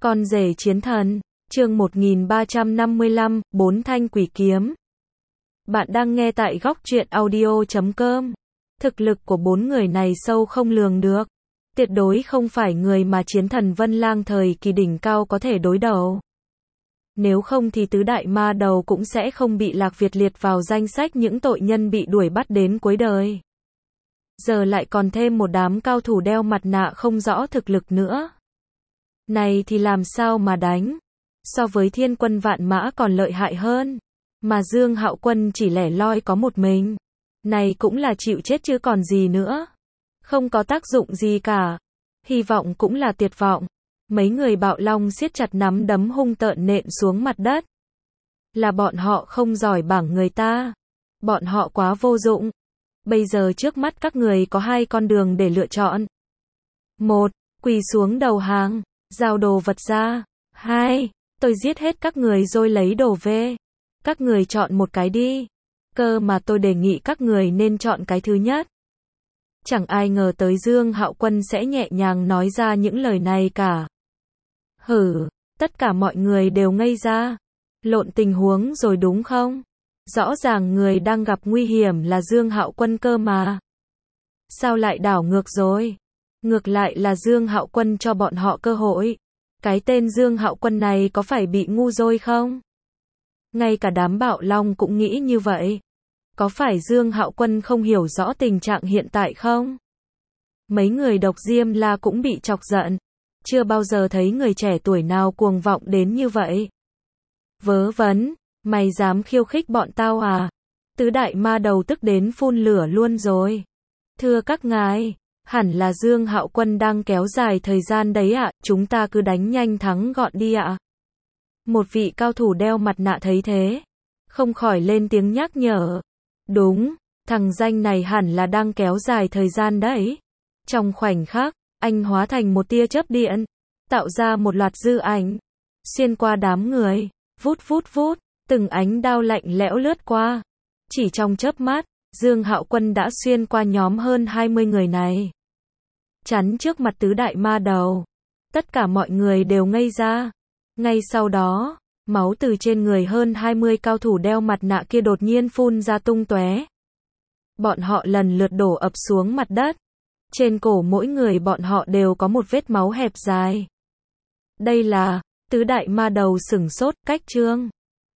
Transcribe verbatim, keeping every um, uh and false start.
Con rể chiến thần, chương một nghìn ba trăm năm mươi lăm, bốn thanh quỷ kiếm. Bạn đang nghe tại góc truyện audio chấm com. Thực lực của bốn người này sâu không lường được. Tuyệt đối không phải người mà chiến thần Vân Lang thời kỳ đỉnh cao có thể đối đầu. Nếu không thì tứ đại ma đầu cũng sẽ không bị Lạc Việt liệt vào danh sách những tội nhân bị đuổi bắt đến cuối đời. Giờ lại còn thêm một đám cao thủ đeo mặt nạ không rõ thực lực nữa. Này thì làm sao mà đánh? So với thiên quân vạn mã còn lợi hại hơn. Mà Dương Hạo Quân chỉ lẻ loi có một mình. Này cũng là chịu chết chứ còn gì nữa. Không có tác dụng gì cả. Hy vọng cũng là tuyệt vọng. Mấy người Bạo Long siết chặt nắm đấm hung tợn nện xuống mặt đất. Là bọn họ không giỏi bằng người ta. Bọn họ quá vô dụng. Bây giờ trước mắt các người có hai con đường để lựa chọn. Một, quỳ xuống đầu hàng, giao đồ vật ra. Hai, tôi giết hết các người rồi lấy đồ về. Các người chọn một cái đi. Cơ mà tôi đề nghị các người nên chọn cái thứ nhất. Chẳng ai ngờ tới Dương Hạo Quân sẽ nhẹ nhàng nói ra những lời này cả. Hử, tất cả mọi người đều ngây ra. Lộn tình huống rồi đúng không? Rõ ràng người đang gặp nguy hiểm là Dương Hạo Quân cơ mà. Sao lại đảo ngược rồi? Ngược lại là Dương Hạo Quân cho bọn họ cơ hội. Cái tên Dương Hạo Quân này có phải bị ngu rồi không? Ngay cả đám Bạo Long cũng nghĩ như vậy. Có phải Dương Hạo Quân không hiểu rõ tình trạng hiện tại không? Mấy người Độc Diêm La cũng bị chọc giận. Chưa bao giờ thấy người trẻ tuổi nào cuồng vọng đến như vậy. Vớ vẩn, mày dám khiêu khích bọn tao à? Tứ đại ma đầu tức đến phun lửa luôn rồi. Thưa các ngài, hẳn là Dương Hạo Quân đang kéo dài thời gian đấy ạ, chúng ta cứ đánh nhanh thắng gọn đi ạ. Một vị cao thủ đeo mặt nạ thấy thế, không khỏi lên tiếng nhắc nhở. Đúng, thằng danh này hẳn là đang kéo dài thời gian đấy. Trong khoảnh khắc, anh hóa thành một tia chớp điện, tạo ra một loạt dư ảnh, xuyên qua đám người, vút vút vút, từng ánh đao lạnh lẽo lướt qua. Chỉ trong chớp mắt, Dương Hạo Quân đã xuyên qua nhóm hơn hai mươi người này. Chắn trước mặt tứ đại ma đầu. Tất cả mọi người đều ngây ra. Ngay sau đó, máu từ trên người hơn hai mươi cao thủ đeo mặt nạ kia đột nhiên phun ra tung tóe. Bọn họ lần lượt đổ ập xuống mặt đất. Trên cổ mỗi người bọn họ đều có một vết máu hẹp dài. Đây là, tứ đại ma đầu sửng sốt, cách trương.